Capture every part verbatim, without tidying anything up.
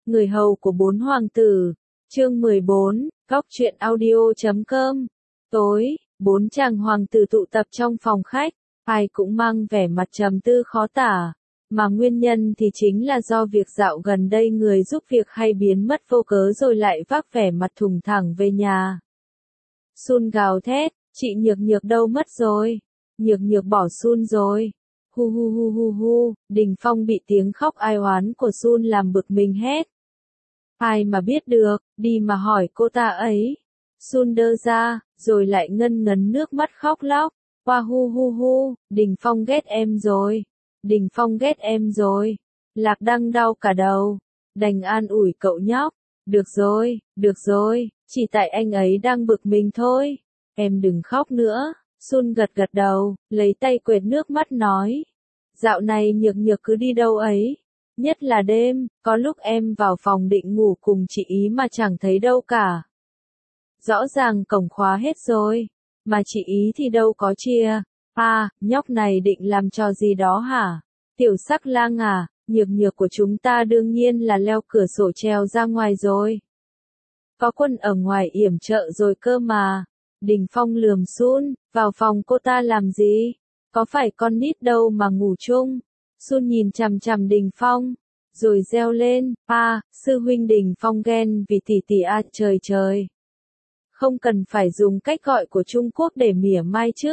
Người hầu của bốn hoàng tử. Chương mười bốn, góc truyện audio chấm com. Tối, bốn chàng hoàng tử tụ tập trong phòng khách, ai cũng mang vẻ mặt trầm tư khó tả, mà nguyên nhân thì chính là do việc dạo gần đây người giúp việc hay biến mất vô cớ rồi lại vác vẻ mặt thùng thẳng về nhà. Sun gào thét, chị Nhược Nhược đâu mất rồi? Nhược Nhược bỏ Sun rồi. Hu hu hu hu hu, Đình Phong bị tiếng khóc ai oán của Sun làm bực mình hét. Ai mà biết được, đi mà hỏi cô ta ấy. Sun đơ ra, rồi lại ngân ngấn nước mắt khóc lóc. Hoa hu hu hu, Đình Phong ghét em rồi. Đình Phong ghét em rồi. Lạc Đăng đau cả đầu. Đành an ủi cậu nhóc. Được rồi, được rồi, chỉ tại anh ấy đang bực mình thôi. Em đừng khóc nữa. Sun gật gật đầu, lấy tay quệt nước mắt nói. Dạo này Nhược Nhược cứ đi đâu ấy. Nhất là đêm, có lúc em vào phòng định ngủ cùng chị ý mà chẳng thấy đâu cả. Rõ ràng cổng khóa hết rồi, mà chị ý thì đâu có chia. À, nhóc này định làm trò gì đó hả? Tiểu Sắc Lang à, Nhược Nhược của chúng ta đương nhiên là leo cửa sổ trèo ra ngoài rồi. Có quân ở ngoài yểm trợ rồi cơ mà. Đình Phong lườm Sun, vào phòng cô ta làm gì? Có phải con nít đâu mà ngủ chung? Sun nhìn chằm chằm Đình Phong, rồi reo lên, a, sư huynh Đình Phong ghen vì tỷ tỷ a, trời trời. Không cần phải dùng cách gọi của Trung Quốc để mỉa mai chứ.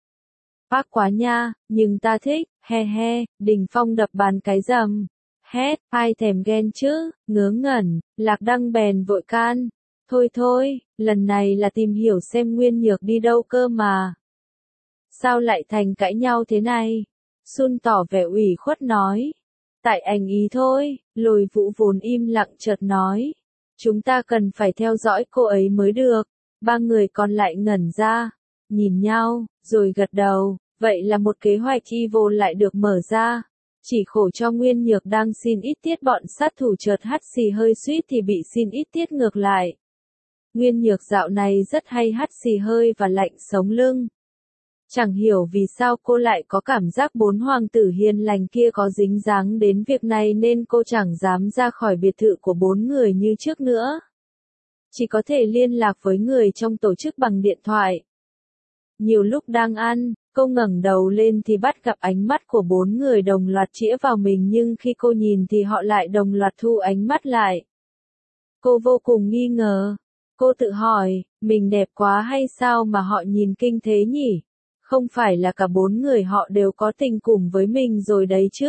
Bác quá nha, nhưng ta thích, he he, Đình Phong đập bàn cái rầm. Hét, ai thèm ghen chứ, ngớ ngẩn, Lạc Đăng bèn vội can. Thôi thôi, lần này là tìm hiểu xem Nguyên Nhược đi đâu cơ mà. Sao lại thành cãi nhau thế này? Sun tỏ vẻ ủy khuất nói. Tại anh ý thôi, Lôi Vũ vốn im lặng chợt nói. Chúng ta cần phải theo dõi cô ấy mới được. Ba người còn lại ngẩn ra, nhìn nhau, rồi gật đầu. Vậy là một kế hoạch evil lại được mở ra. Chỉ khổ cho Nguyên Nhược đang xin ít tiết bọn sát thủ chợt hắt xì hơi suýt thì bị xin ít tiết ngược lại. Nguyên Nhược dạo này rất hay hắt xì hơi và lạnh sống lưng. Chẳng hiểu vì sao cô lại có cảm giác bốn hoàng tử hiền lành kia có dính dáng đến việc này nên cô chẳng dám ra khỏi biệt thự của bốn người như trước nữa. Chỉ có thể liên lạc với người trong tổ chức bằng điện thoại. Nhiều lúc đang ăn, cô ngẩng đầu lên thì bắt gặp ánh mắt của bốn người đồng loạt chĩa vào mình nhưng khi cô nhìn thì họ lại đồng loạt thu ánh mắt lại. Cô vô cùng nghi ngờ. Cô tự hỏi, mình đẹp quá hay sao mà họ nhìn kinh thế nhỉ? Không phải là cả bốn người họ đều có tình cùng với mình rồi đấy chứ?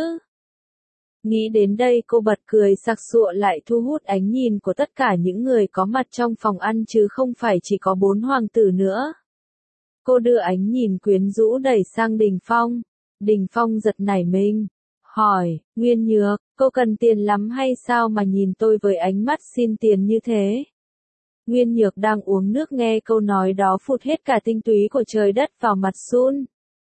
Nghĩ đến đây cô bật cười sặc sụa lại thu hút ánh nhìn của tất cả những người có mặt trong phòng ăn chứ không phải chỉ có bốn hoàng tử nữa. Cô đưa ánh nhìn quyến rũ đẩy sang Đình Phong. Đình Phong giật nảy mình. Hỏi, Nguyên Nhược, cô cần tiền lắm hay sao mà nhìn tôi với ánh mắt xin tiền như thế? Nguyên Nhược đang uống nước nghe câu nói đó phụt hết cả tinh túy của trời đất vào mặt Sun.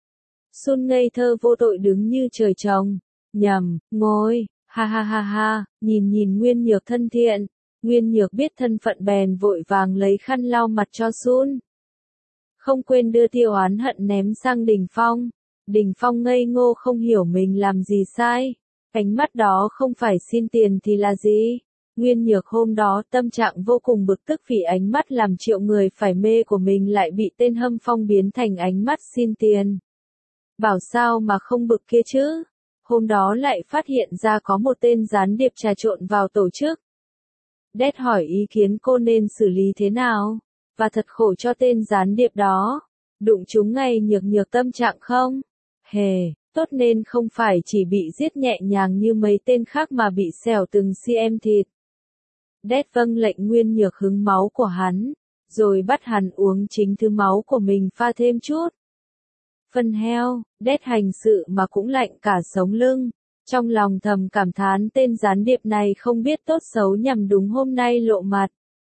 Sun ngây thơ vô tội đứng như trời trồng. Nhầm, ngồi, ha ha ha ha, nhìn nhìn Nguyên Nhược thân thiện. Nguyên Nhược biết thân phận bèn vội vàng lấy khăn lau mặt cho Sun. Không quên đưa tia oán hận ném sang Đình Phong. Đình Phong ngây ngô không hiểu mình làm gì sai. Ánh mắt đó không phải xin tiền thì là gì? Nguyên Nhược hôm đó tâm trạng vô cùng bực tức vì ánh mắt làm triệu người phải mê của mình lại bị tên Hâm Phong biến thành ánh mắt xin tiền. Bảo sao mà không bực kia chứ? Hôm đó lại phát hiện ra có một tên gián điệp trà trộn vào tổ chức. Đét hỏi ý kiến cô nên xử lý thế nào? Và thật khổ cho tên gián điệp đó. Đụng chúng ngay Nhược Nhược tâm trạng không? Hề, tốt nên không phải chỉ bị giết nhẹ nhàng như mấy tên khác mà bị xẻo từng cm thịt. Đét vâng lệnh Nguyên Nhược hứng máu của hắn, rồi bắt hắn uống chính thứ máu của mình pha thêm chút. Phân heo, Đét hành sự mà cũng lạnh cả sống lưng. Trong lòng thầm cảm thán tên gián điệp này không biết tốt xấu nhằm đúng hôm nay lộ mặt.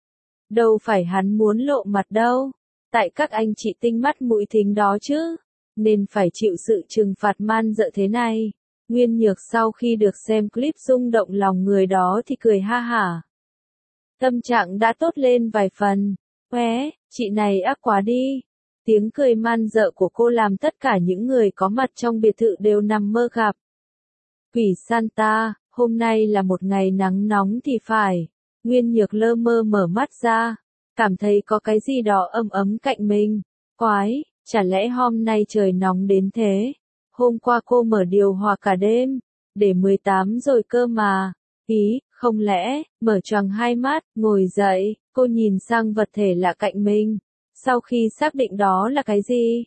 Đâu phải hắn muốn lộ mặt đâu. Tại các anh chị tinh mắt mũi thính đó chứ. Nên phải chịu sự trừng phạt man dợ thế này. Nguyên Nhược sau khi được xem clip rung động lòng người đó thì cười ha hả. Tâm trạng đã tốt lên vài phần. Ué, chị này ác quá đi. Tiếng cười man dợ của cô làm tất cả những người có mặt trong biệt thự đều nằm mơ gặp. Quỷ Santa, hôm nay là một ngày nắng nóng thì phải. Nguyên Nhược lơ mơ mở mắt ra, cảm thấy có cái gì đó ấm ấm cạnh mình. Quái, chả lẽ hôm nay trời nóng đến thế? Hôm qua cô mở điều hòa cả đêm, để mười tám rồi cơ mà. Ý, không lẽ, mở choàng hai mắt, ngồi dậy, cô nhìn sang vật thể lạ cạnh mình. Sau khi xác định đó là cái gì?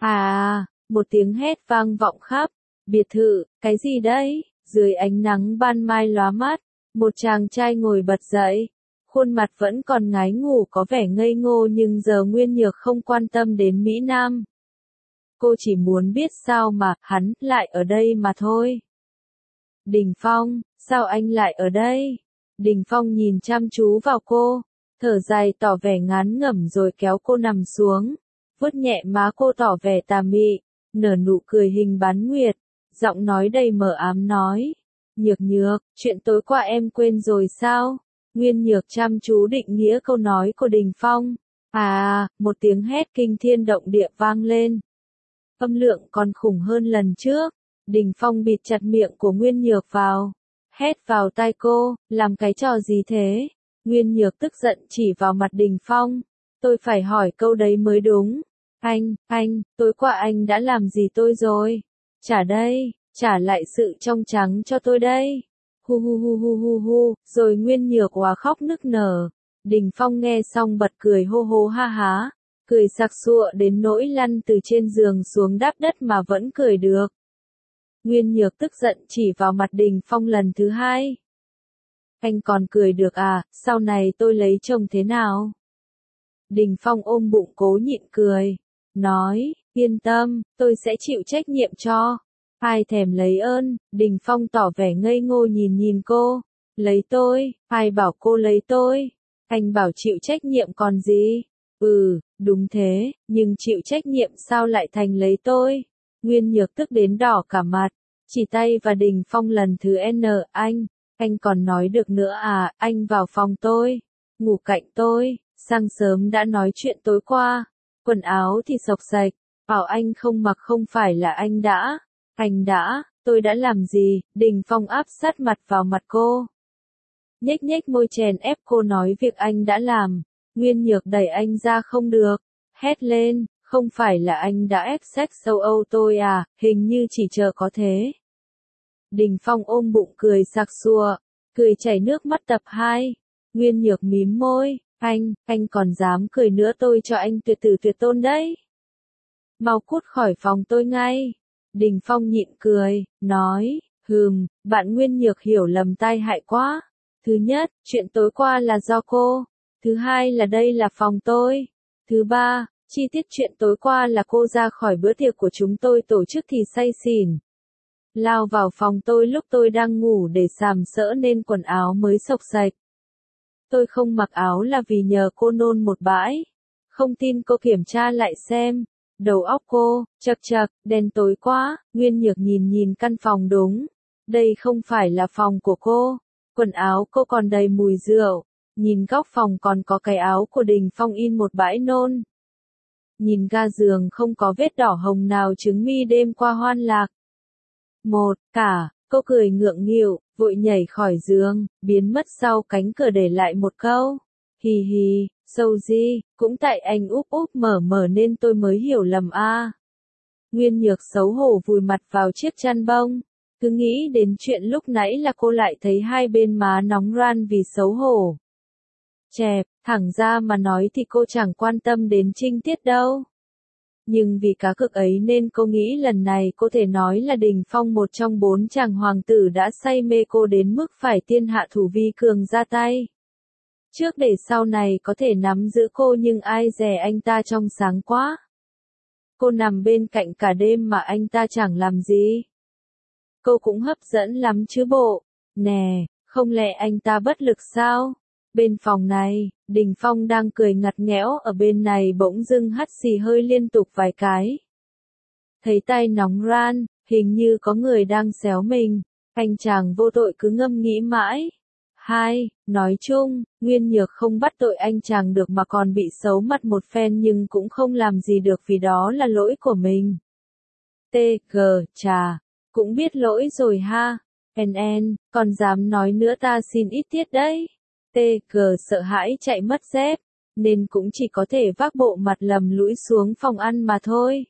À, một tiếng hét vang vọng khắp biệt thự, cái gì đấy? Dưới ánh nắng ban mai lóa mắt, một chàng trai ngồi bật dậy. Khuôn mặt vẫn còn ngái ngủ có vẻ ngây ngô nhưng giờ Nguyên Nhược không quan tâm đến Mỹ Nam. Cô chỉ muốn biết sao mà hắn lại ở đây mà thôi. Đình Phong, sao anh lại ở đây? Đình Phong nhìn chăm chú vào cô, thở dài tỏ vẻ ngán ngẩm rồi kéo cô nằm xuống, vuốt nhẹ má cô tỏ vẻ tà mị, nở nụ cười hình bán nguyệt, giọng nói đầy mờ ám nói. Nhược Nhược, chuyện tối qua em quên rồi sao? Nguyên Nhược chăm chú định nghĩa câu nói của Đình Phong. À, một tiếng hét kinh thiên động địa vang lên. Âm lượng còn khủng hơn lần trước. Đình Phong bịt chặt miệng của Nguyên Nhược vào, hét vào tai cô, làm cái trò gì thế? Nguyên Nhược tức giận chỉ vào mặt Đình Phong. Tôi phải hỏi câu đấy mới đúng. Anh, anh, tối qua anh đã làm gì tôi rồi? Trả đây, trả lại sự trong trắng cho tôi đây. Hu hu hu hu hu hu, rồi Nguyên Nhược hòa khóc nức nở. Đình Phong nghe xong bật cười hô hô ha há, cười sặc sụa đến nỗi lăn từ trên giường xuống đáp đất mà vẫn cười được. Nguyên Nhược tức giận chỉ vào mặt Đình Phong lần thứ hai. Anh còn cười được à, sau này tôi lấy chồng thế nào? Đình Phong ôm bụng cố nhịn cười, nói, yên tâm, tôi sẽ chịu trách nhiệm cho. Ai thèm lấy ơn, Đình Phong tỏ vẻ ngây ngô nhìn nhìn cô. Lấy tôi, ai bảo cô lấy tôi? Anh bảo chịu trách nhiệm còn gì? Ừ, đúng thế, nhưng chịu trách nhiệm sao lại thành lấy tôi? Nguyên Nhược tức đến đỏ cả mặt, chỉ tay vào Đình Phong lần thứ N, anh, anh còn nói được nữa à, anh vào phòng tôi, ngủ cạnh tôi, sáng sớm đã nói chuyện tối qua, quần áo thì xộc xạch, bảo anh không mặc không phải là anh đã, anh đã, tôi đã làm gì? Đình Phong áp sát mặt vào mặt cô, nhếch nhếch môi chèn ép cô nói việc anh đã làm. Nguyên Nhược đẩy anh ra không được, hét lên, không phải là anh đã ép sex châu Âu tôi à, hình như chỉ chờ có thế. Đình Phong ôm bụng cười sặc sụa, cười chảy nước mắt tập hai. Nguyên Nhược mím môi, anh, anh còn dám cười nữa tôi cho anh tuyệt tử tuyệt tôn đấy. Mau cút khỏi phòng tôi ngay. Đình Phong nhịn cười, nói, hừm, bạn Nguyên Nhược hiểu lầm tai hại quá. Thứ nhất, chuyện tối qua là do cô. Thứ hai là đây là phòng tôi. Thứ ba, chi tiết chuyện tối qua là cô ra khỏi bữa tiệc của chúng tôi tổ chức thì say xỉn. Lao vào phòng tôi lúc tôi đang ngủ để sàm sỡ nên quần áo mới xộc xạch. Tôi không mặc áo là vì nhờ cô nôn một bãi. Không tin cô kiểm tra lại xem. Đầu óc cô, chật chật, đen tối quá. Nguyên Nhược nhìn nhìn căn phòng đúng. Đây không phải là phòng của cô. Quần áo cô còn đầy mùi rượu. Nhìn góc phòng còn có cái áo của Đình Phong in một bãi nôn. Nhìn ga giường không có vết đỏ hồng nào chứng minh đêm qua hoan lạc. Một, cả, cô cười ngượng nghịu, vội nhảy khỏi giường, biến mất sau cánh cửa để lại một câu. Hì hì, sâu gì, cũng tại anh úp úp mở mở nên tôi mới hiểu lầm a. À. Nguyên Nhược xấu hổ vùi mặt vào chiếc chăn bông. Cứ nghĩ đến chuyện lúc nãy là cô lại thấy hai bên má nóng ran vì xấu hổ. Chẹp, thẳng ra mà nói thì cô chẳng quan tâm đến trinh tiết đâu. Nhưng vì cá cược ấy nên cô nghĩ lần này có thể nói là Đình Phong một trong bốn chàng hoàng tử đã say mê cô đến mức phải tiên hạ thủ vi cường ra tay. Trước để sau này có thể nắm giữ cô nhưng ai dè anh ta trong sáng quá. Cô nằm bên cạnh cả đêm mà anh ta chẳng làm gì. Cô cũng hấp dẫn lắm chứ bộ. Nè, không lẽ anh ta bất lực sao? Bên phòng này, Đình Phong đang cười ngặt nghẽo ở bên này bỗng dưng hắt xì hơi liên tục vài cái. Thấy tay nóng ran, hình như có người đang xéo mình, anh chàng vô tội cứ ngâm nghĩ mãi. Hai, nói chung, Nguyên Nhược không bắt tội anh chàng được mà còn bị xấu mặt một phen nhưng cũng không làm gì được vì đó là lỗi của mình. T G, chà, cũng biết lỗi rồi ha. En en, còn dám nói nữa ta xin ít tiết đấy. Tê cờ sợ hãi chạy mất dép, nên cũng chỉ có thể vác bộ mặt lầm lũi xuống phòng ăn mà thôi.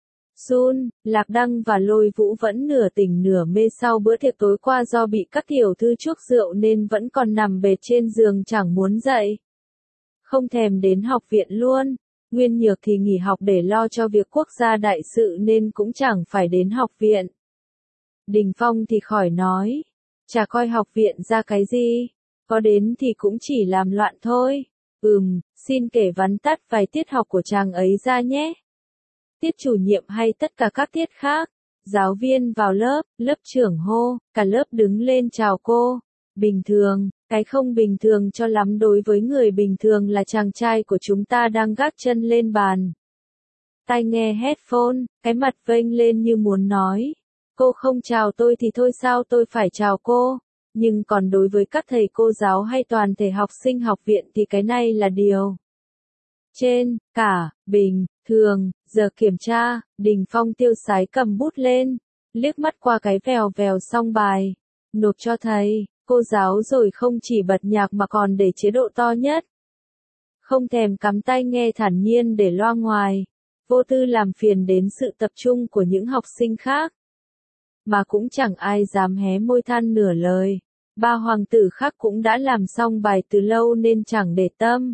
Jun, Lạc Đăng và Lôi Vũ vẫn nửa tỉnh nửa mê sau bữa tiệc tối qua do bị các tiểu thư chuốc rượu nên vẫn còn nằm bệt trên giường chẳng muốn dậy. Không thèm đến học viện luôn. Nguyên Nhược thì nghỉ học để lo cho việc quốc gia đại sự nên cũng chẳng phải đến học viện. Đình Phong thì khỏi nói. Chả coi học viện ra cái gì. Có đến thì cũng chỉ làm loạn thôi. Ừm, xin kể vắn tắt vài tiết học của chàng ấy ra nhé. Tiết chủ nhiệm hay tất cả các tiết khác. Giáo viên vào lớp, lớp trưởng hô, cả lớp đứng lên chào cô. Bình thường, cái không bình thường cho lắm đối với người bình thường là chàng trai của chúng ta đang gác chân lên bàn. Tai nghe headphone, cái mặt vênh lên như muốn nói. Cô không chào tôi thì thôi sao tôi phải chào cô. Nhưng còn đối với các thầy cô giáo hay toàn thể học sinh học viện thì cái này là điều trên, cả, bình, thường, giờ kiểm tra, Đình Phong tiêu sái cầm bút lên, liếc mắt qua cái vèo vèo xong bài, nộp cho thầy, cô giáo rồi không chỉ bật nhạc mà còn để chế độ to nhất. Không thèm cắm tai nghe thản nhiên để loa ngoài, vô tư làm phiền đến sự tập trung của những học sinh khác. Mà cũng chẳng ai dám hé môi than nửa lời, ba hoàng tử khác cũng đã làm xong bài từ lâu nên chẳng để tâm.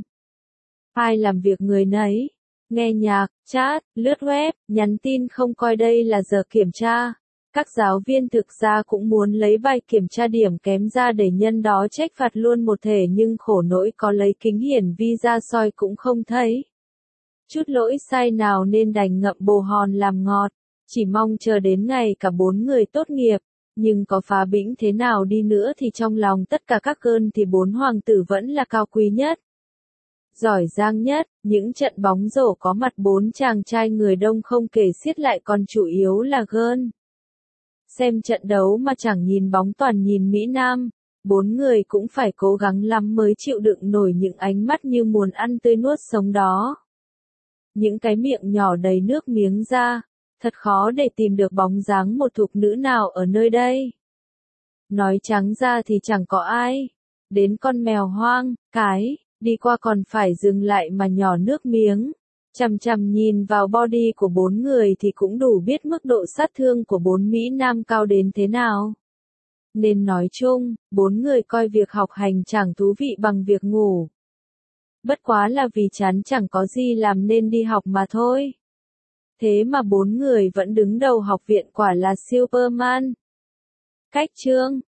Ai làm việc người nấy, nghe nhạc, chat, lướt web, nhắn tin không coi đây là giờ kiểm tra. Các giáo viên thực ra cũng muốn lấy bài kiểm tra điểm kém ra để nhân đó trách phạt luôn một thể nhưng khổ nỗi có lấy kính hiển vi ra soi cũng không thấy. Chút lỗi sai nào nên đành ngậm bồ hòn làm ngọt, chỉ mong chờ đến ngày cả bốn người tốt nghiệp. Nhưng có phá bĩnh thế nào đi nữa thì trong lòng tất cả các cơn thì bốn hoàng tử vẫn là cao quý nhất. Giỏi giang nhất, những trận bóng rổ có mặt bốn chàng trai người đông không kể xiết lại còn chủ yếu là gơn. Xem trận đấu mà chẳng nhìn bóng toàn nhìn Mỹ Nam, bốn người cũng phải cố gắng lắm mới chịu đựng nổi những ánh mắt như muốn ăn tươi nuốt sống đó. Những cái miệng nhỏ đầy nước miếng ra, thật khó để tìm được bóng dáng một thục nữ nào ở nơi đây. Nói trắng ra thì chẳng có ai. Đến con mèo hoang, cái, đi qua còn phải dừng lại mà nhỏ nước miếng. Chằm chằm nhìn vào body của bốn người thì cũng đủ biết mức độ sát thương của bốn Mỹ Nam cao đến thế nào. Nên nói chung, bốn người coi việc học hành chẳng thú vị bằng việc ngủ. Bất quá là vì chán chẳng có gì làm nên đi học mà thôi. Thế mà bốn người vẫn đứng đầu học viện quả là Superman. Cách chương